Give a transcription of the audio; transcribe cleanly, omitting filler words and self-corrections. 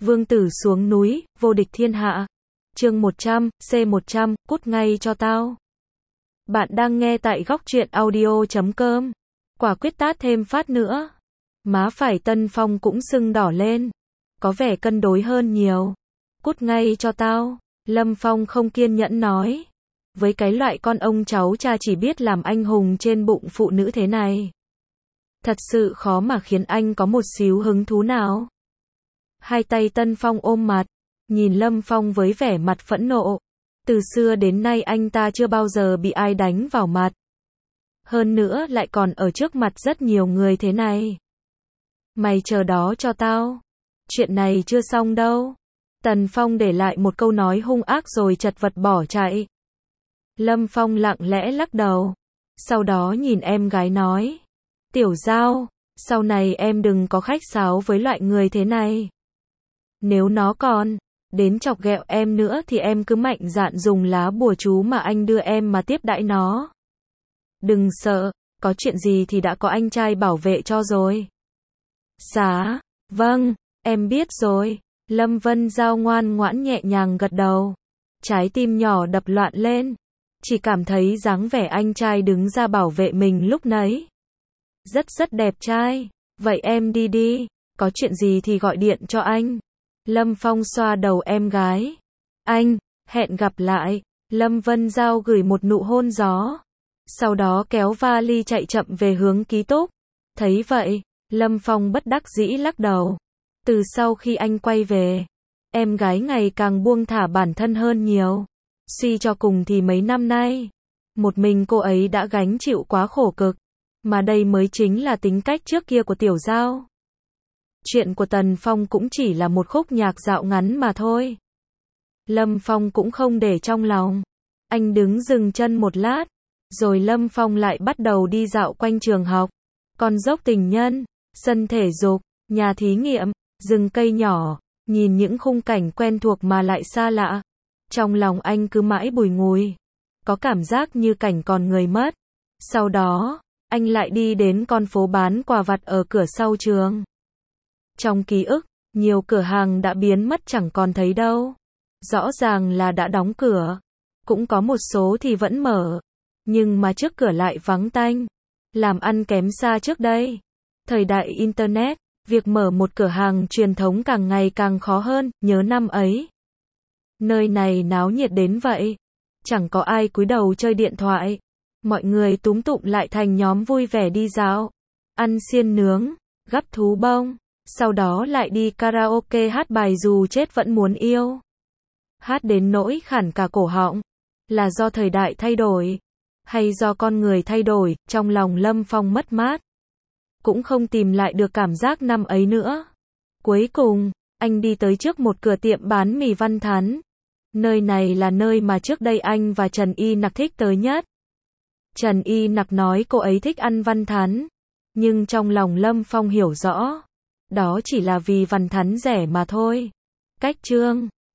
Vương tử xuống núi, vô địch thiên hạ. Chương 100, C100, cút ngay cho tao. Bạn đang nghe tại góc truyện audio.com. Quả quyết tát thêm phát nữa. Má phải Tân Phong cũng sưng đỏ lên. Có vẻ cân đối hơn nhiều. Cút ngay cho tao. Lâm Phong không kiên nhẫn nói. Với cái loại con ông cháu cha chỉ biết làm anh hùng trên bụng phụ nữ thế này. Thật sự khó mà khiến anh có một xíu hứng thú nào. Hai tay Tân Phong ôm mặt, nhìn Lâm Phong với vẻ mặt phẫn nộ. Từ xưa đến nay anh ta chưa bao giờ bị ai đánh vào mặt. Hơn nữa lại còn ở trước mặt rất nhiều người thế này. Mày chờ đó cho tao. Chuyện này chưa xong đâu. Tần Phong để lại một câu nói hung ác rồi chật vật bỏ chạy. Lâm Phong lặng lẽ lắc đầu. Sau đó nhìn em gái nói. Tiểu Giao, sau này em đừng có khách sáo với loại người thế này. Nếu nó còn đến chọc ghẹo em nữa thì em cứ mạnh dạn dùng lá bùa chú mà anh đưa em mà tiếp đãi nó. Đừng sợ, có chuyện gì thì đã có anh trai bảo vệ cho rồi. Dạ, vâng, em biết rồi. Lâm Vân Giao ngoan ngoãn nhẹ nhàng gật đầu. Trái tim nhỏ đập loạn lên. Chỉ cảm thấy dáng vẻ anh trai đứng ra bảo vệ mình lúc nãy. Rất đẹp trai. Vậy em đi đi. Có chuyện gì thì gọi điện cho anh. Lâm Phong xoa đầu em gái. Anh, hẹn gặp lại. Lâm Vân Giao gửi một nụ hôn gió. Sau đó kéo vali chạy chậm về hướng ký túc. Thấy vậy, Lâm Phong bất đắc dĩ lắc đầu. Từ sau khi anh quay về, em gái ngày càng buông thả bản thân hơn nhiều. Suy cho cùng thì mấy năm nay, một mình cô ấy đã gánh chịu quá khổ cực. Mà đây mới chính là tính cách trước kia của Tiểu Giao. Chuyện của Tần Phong cũng chỉ là một khúc nhạc dạo ngắn mà thôi. Lâm Phong cũng không để trong lòng. Anh đứng dừng chân một lát, rồi Lâm Phong lại bắt đầu đi dạo quanh trường học. Con dốc Tình Nhân, sân thể dục, nhà thí nghiệm, rừng cây nhỏ, nhìn những khung cảnh quen thuộc mà lại xa lạ. Trong lòng anh cứ mãi bùi ngùi, có cảm giác như cảnh còn người mất. Sau đó, anh lại đi đến con phố bán quà vặt ở cửa sau trường. Trong ký ức, nhiều cửa hàng đã biến mất chẳng còn thấy đâu. Rõ ràng là đã đóng cửa. Cũng có một số thì vẫn mở. Nhưng mà trước cửa lại vắng tanh. Làm ăn kém xa trước đây. Thời đại Internet, việc mở một cửa hàng truyền thống càng ngày càng khó hơn, nhớ năm ấy. Nơi này náo nhiệt đến vậy. Chẳng có ai cúi đầu chơi điện thoại. Mọi người túm tụm lại thành nhóm vui vẻ đi dạo. Ăn xiên nướng, gắp thú bông. Sau đó lại đi karaoke hát bài Dù Chết Vẫn Muốn Yêu. Hát đến nỗi khản cả cổ họng. Là do thời đại thay đổi, hay do con người thay đổi, trong lòng Lâm Phong mất mát. Cũng không tìm lại được cảm giác năm ấy nữa. Cuối cùng, anh đi tới trước một cửa tiệm bán mì Văn Thắn. Nơi này là nơi mà trước đây anh và Trần Y Nặc thích tới nhất. Trần Y Nặc nói cô ấy thích ăn Văn Thắn. Nhưng trong lòng Lâm Phong hiểu rõ. Đó chỉ là vì Văn Thắn rẻ mà thôi. Cách chương